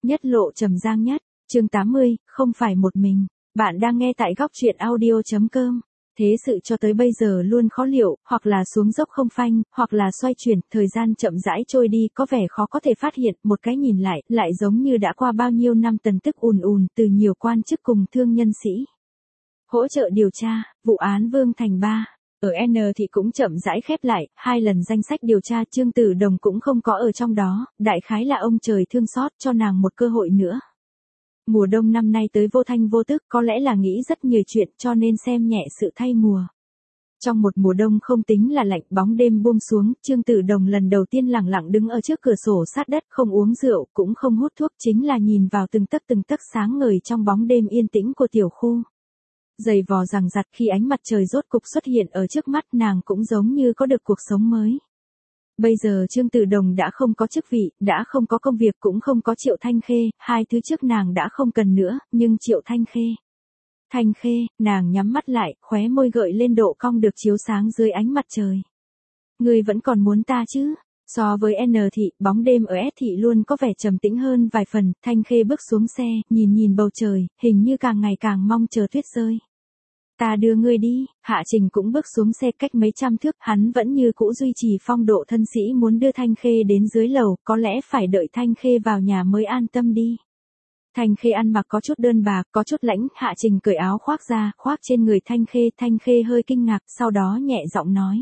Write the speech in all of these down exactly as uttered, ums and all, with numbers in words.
Nhất lộ trầm giang nhất, chương tám mươi, không phải một mình. Bạn đang nghe tại góc truyện audio.com. Thế sự cho tới bây giờ luôn khó liệu, hoặc là xuống dốc không phanh, hoặc là xoay chuyển, thời gian chậm rãi trôi đi có vẻ khó có thể phát hiện, một cái nhìn lại, lại giống như đã qua bao nhiêu năm tần tức ùn ùn từ nhiều quan chức cùng thương nhân sĩ. Hỗ trợ điều tra, vụ án Vương Thành ba. Ở N thì cũng chậm rãi khép lại, hai lần danh sách điều tra Trương Tử Đồng cũng không có ở trong đó, đại khái là ông trời thương xót cho nàng một cơ hội nữa. Mùa đông năm nay tới vô thanh vô tức có lẽ là nghĩ rất nhiều chuyện cho nên xem nhẹ sự thay mùa. Trong một mùa đông không tính là lạnh, bóng đêm buông xuống, Trương Tử Đồng lần đầu tiên lặng lặng đứng ở trước cửa sổ sát đất, không uống rượu, cũng không hút thuốc, chính là nhìn vào từng tấc từng tấc sáng ngời trong bóng đêm yên tĩnh của tiểu khu. Giày vò rằng rặt khi ánh mặt trời rốt cục xuất hiện ở trước mắt nàng cũng giống như có được cuộc sống mới. Bây giờ Trương Tử Đồng đã không có chức vị, đã không có công việc, cũng không có Triệu Thanh Khê, hai thứ trước nàng đã không cần nữa, nhưng Triệu Thanh Khê. Thanh Khê, nàng nhắm mắt lại, khóe môi gợi lên độ cong được chiếu sáng dưới ánh mặt trời. Ngươi vẫn còn muốn ta chứ? So với N thị, bóng đêm ở S thị luôn có vẻ trầm tĩnh hơn vài phần. Thanh Khê bước xuống xe, nhìn nhìn bầu trời, hình như càng ngày càng mong chờ tuyết rơi. Ta đưa ngươi đi. Hạ Trình cũng bước xuống xe, cách mấy trăm thước, hắn vẫn như cũ duy trì phong độ thân sĩ, muốn đưa Thanh Khê đến dưới lầu, có lẽ phải đợi Thanh Khê vào nhà mới an tâm đi. Thanh Khê ăn mặc có chút đơn bạc, có chút lãnh, Hạ Trình cởi áo khoác ra, khoác trên người Thanh Khê, Thanh Khê hơi kinh ngạc, sau đó nhẹ giọng nói.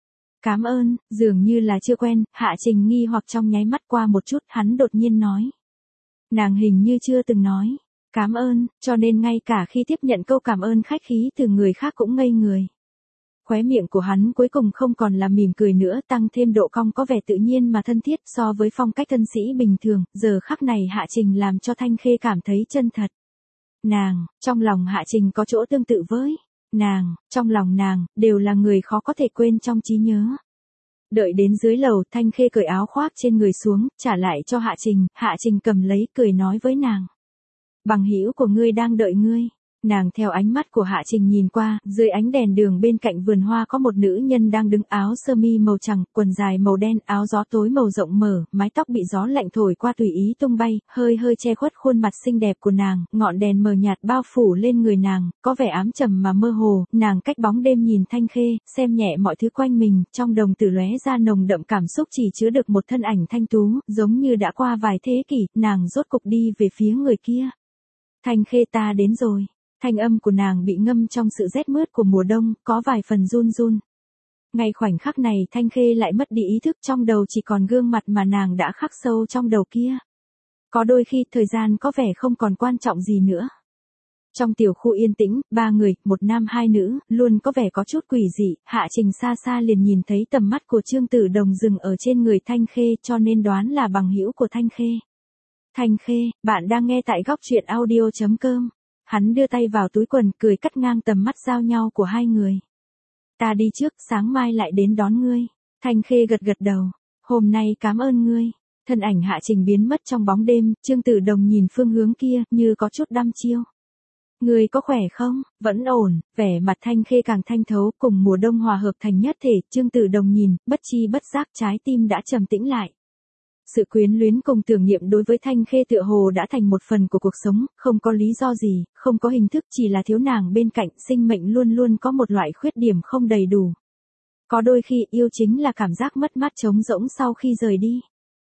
Cảm ơn, dường như là chưa quen, Hạ Trình nghi hoặc trong nháy mắt, qua một chút, hắn đột nhiên nói. Nàng hình như chưa từng nói. Cảm ơn, cho nên ngay cả khi tiếp nhận câu cảm ơn khách khí từ người khác cũng ngây người. Khóe miệng của hắn cuối cùng không còn là mỉm cười nữa, tăng thêm độ cong có vẻ tự nhiên mà thân thiết so với phong cách thân sĩ bình thường, giờ khắc này Hạ Trình làm cho Thanh Khê cảm thấy chân thật. Nàng, trong lòng Hạ Trình có chỗ tương tự với nàng, trong lòng nàng, đều là người khó có thể quên trong trí nhớ. Đợi đến dưới lầu, Thanh Khê cởi áo khoác trên người xuống, trả lại cho Hạ Trình, Hạ Trình cầm lấy, cười nói với nàng. Bằng hữu của ngươi đang đợi ngươi. Nàng theo ánh mắt của Hạ Trình nhìn qua, dưới ánh đèn đường bên cạnh vườn hoa có một nữ nhân đang đứng, áo sơ mi màu trắng, quần dài màu đen, áo gió tối màu rộng mở, mái tóc bị gió lạnh thổi qua tùy ý tung bay, hơi hơi che khuất khuôn mặt xinh đẹp của nàng, ngọn đèn mờ nhạt bao phủ lên người nàng, có vẻ ám trầm mà mơ hồ, nàng cách bóng đêm nhìn Thanh Khê, xem nhẹ mọi thứ quanh mình, trong đồng tử lóe ra nồng đậm cảm xúc chỉ chứa được một thân ảnh thanh tú, giống như đã qua vài thế kỷ, nàng rốt cục đi về phía người kia. Thanh Khê, ta đến rồi. Thanh âm của nàng bị ngâm trong sự rét mướt của mùa đông, có vài phần run run. Ngay khoảnh khắc này Thanh Khê lại mất đi ý thức, trong đầu chỉ còn gương mặt mà nàng đã khắc sâu trong đầu kia. Có đôi khi thời gian có vẻ không còn quan trọng gì nữa. Trong tiểu khu yên tĩnh, ba người, một nam hai nữ, luôn có vẻ có chút quỷ dị, Hạ Trình xa xa liền nhìn thấy tầm mắt của Trương Tử Đồng dừng ở trên người Thanh Khê, cho nên đoán là bằng hữu của Thanh Khê. Thanh Khê, bạn đang nghe tại góc truyện audio.com. Hắn đưa tay vào túi quần, cười cắt ngang tầm mắt giao nhau của hai người. Ta đi trước, sáng mai lại đến đón ngươi. Thanh Khê gật gật đầu. Hôm nay cảm ơn ngươi. Thân ảnh Hạ Trình biến mất trong bóng đêm, Trương Tử Đồng nhìn phương hướng kia, như có chút đăm chiêu. Ngươi có khỏe không? Vẫn ổn. Vẻ mặt Thanh Khê càng thanh thấu, cùng mùa đông hòa hợp thành nhất thể, Trương Tử Đồng nhìn, bất chi bất giác trái tim đã trầm tĩnh lại. Sự quyến luyến cùng tưởng niệm đối với Thanh Khê tựa hồ đã thành một phần của cuộc sống, không có lý do gì, không có hình thức, chỉ là thiếu nàng bên cạnh, sinh mệnh luôn luôn có một loại khuyết điểm không đầy đủ. Có đôi khi yêu chính là cảm giác mất mát trống rỗng sau khi rời đi.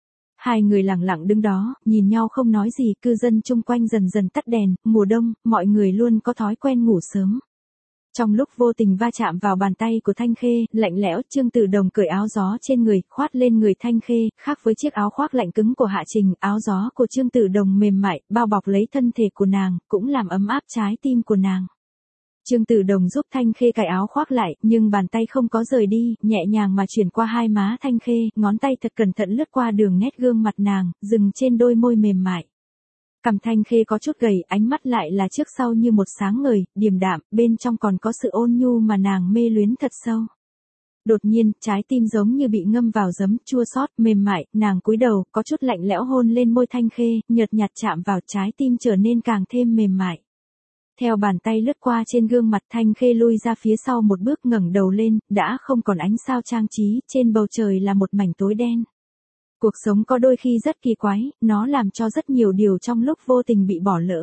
Hai người lặng lặng đứng đó, nhìn nhau không nói gì, cư dân chung quanh dần dần tắt đèn, mùa đông, mọi người luôn có thói quen ngủ sớm. Trong lúc vô tình va chạm vào bàn tay của Thanh Khê, lạnh lẽo, Trương Tử Đồng cởi áo gió trên người, khoát lên người Thanh Khê, khác với chiếc áo khoác lạnh cứng của Hạ Trình, áo gió của Trương Tử Đồng mềm mại, bao bọc lấy thân thể của nàng, cũng làm ấm áp trái tim của nàng. Trương Tử Đồng giúp Thanh Khê cài áo khoác lại, nhưng bàn tay không có rời đi, nhẹ nhàng mà chuyển qua hai má Thanh Khê, ngón tay thật cẩn thận lướt qua đường nét gương mặt nàng, dừng trên đôi môi mềm mại. Cằm Thanh Khê có chút gầy, ánh mắt lại là trước sau như một sáng ngời, điềm đạm, bên trong còn có sự ôn nhu mà nàng mê luyến thật sâu. Đột nhiên, trái tim giống như bị ngâm vào giấm, chua xót, mềm mại, nàng cúi đầu, có chút lạnh lẽo hôn lên môi Thanh Khê, nhợt nhạt chạm vào trái tim trở nên càng thêm mềm mại. Theo bàn tay lướt qua trên gương mặt, Thanh Khê lui ra phía sau một bước, ngẩng đầu lên, đã không còn ánh sao trang trí, trên bầu trời là một mảnh tối đen. Cuộc sống có đôi khi rất kỳ quái, nó làm cho rất nhiều điều trong lúc vô tình bị bỏ lỡ.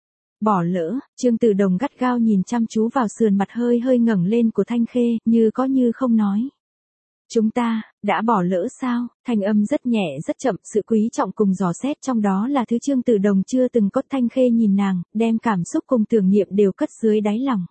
Bỏ lỡ, Trương Tử Đồng gắt gao nhìn chăm chú vào sườn mặt hơi hơi ngẩng lên của Thanh Khê, như có như không nói. Chúng ta, đã bỏ lỡ sao? Thanh âm rất nhẹ rất chậm, sự quý trọng cùng dò xét trong đó là thứ Trương Tử Đồng chưa từng có. Thanh Khê nhìn nàng, đem cảm xúc cùng tưởng niệm đều cất dưới đáy lòng.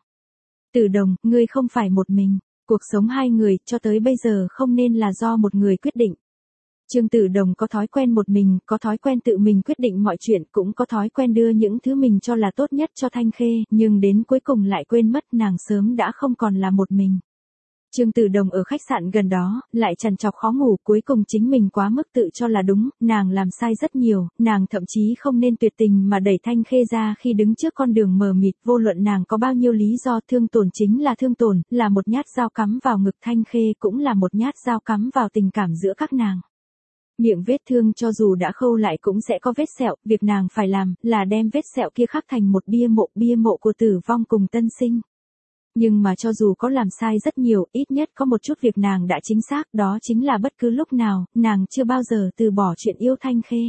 Tử Đồng, ngươi không phải một mình, cuộc sống hai người, cho tới bây giờ không nên là do một người quyết định. Trương Tử Đồng có thói quen một mình, có thói quen tự mình quyết định mọi chuyện, cũng có thói quen đưa những thứ mình cho là tốt nhất cho Thanh Khê, nhưng đến cuối cùng lại quên mất nàng sớm đã không còn là một mình. Trương Tử Đồng ở khách sạn gần đó, lại trằn trọc khó ngủ, cuối cùng chính mình quá mức tự cho là đúng, nàng làm sai rất nhiều, nàng thậm chí không nên tuyệt tình mà đẩy Thanh Khê ra khi đứng trước con đường mờ mịt, vô luận nàng có bao nhiêu lý do, thương tổn chính là thương tổn, là một nhát dao cắm vào ngực Thanh Khê, cũng là một nhát dao cắm vào tình cảm giữa các nàng. Miệng vết thương cho dù đã khâu lại cũng sẽ có vết sẹo, việc nàng phải làm là đem vết sẹo kia khắc thành một bia mộ, bia mộ của tử vong cùng tân sinh. Nhưng mà cho dù có làm sai rất nhiều, ít nhất có một chút việc nàng đã chính xác, đó chính là bất cứ lúc nào, nàng chưa bao giờ từ bỏ chuyện yêu Thanh Khê.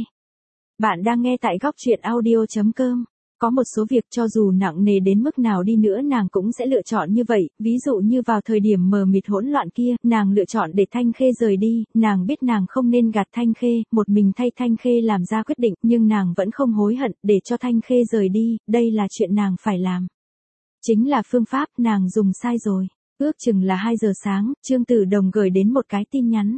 Bạn đang nghe tại góc truyện audio chấm com. Có một số việc cho dù nặng nề đến mức nào đi nữa nàng cũng sẽ lựa chọn như vậy, ví dụ như vào thời điểm mờ mịt hỗn loạn kia, nàng lựa chọn để Thanh Khê rời đi, nàng biết nàng không nên gạt Thanh Khê, một mình thay Thanh Khê làm ra quyết định, nhưng nàng vẫn không hối hận, để cho Thanh Khê rời đi, đây là chuyện nàng phải làm. Chính là phương pháp, nàng dùng sai rồi. Ước chừng là hai giờ sáng, Trương Tử Đồng gửi đến một cái tin nhắn.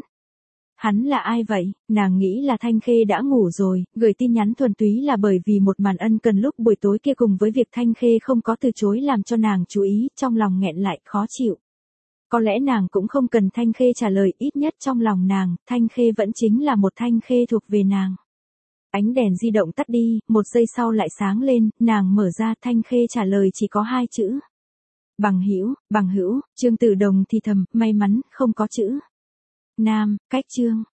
Hắn là ai vậy? Nàng nghĩ là Thanh Khê đã ngủ rồi, gửi tin nhắn thuần túy là bởi vì một màn ân cần lúc buổi tối kia cùng với việc Thanh Khê không có từ chối làm cho nàng chú ý, trong lòng nghẹn lại, khó chịu. Có lẽ nàng cũng không cần Thanh Khê trả lời, ít nhất trong lòng nàng, Thanh Khê vẫn chính là một Thanh Khê thuộc về nàng. Ánh đèn di động tắt đi, một giây sau lại sáng lên, nàng mở ra, Thanh Khê trả lời chỉ có hai chữ. Bằng hữu, bằng hữu, Trương Tử Đồng thì thầm, may mắn, không có chữ Nam, cách Trương.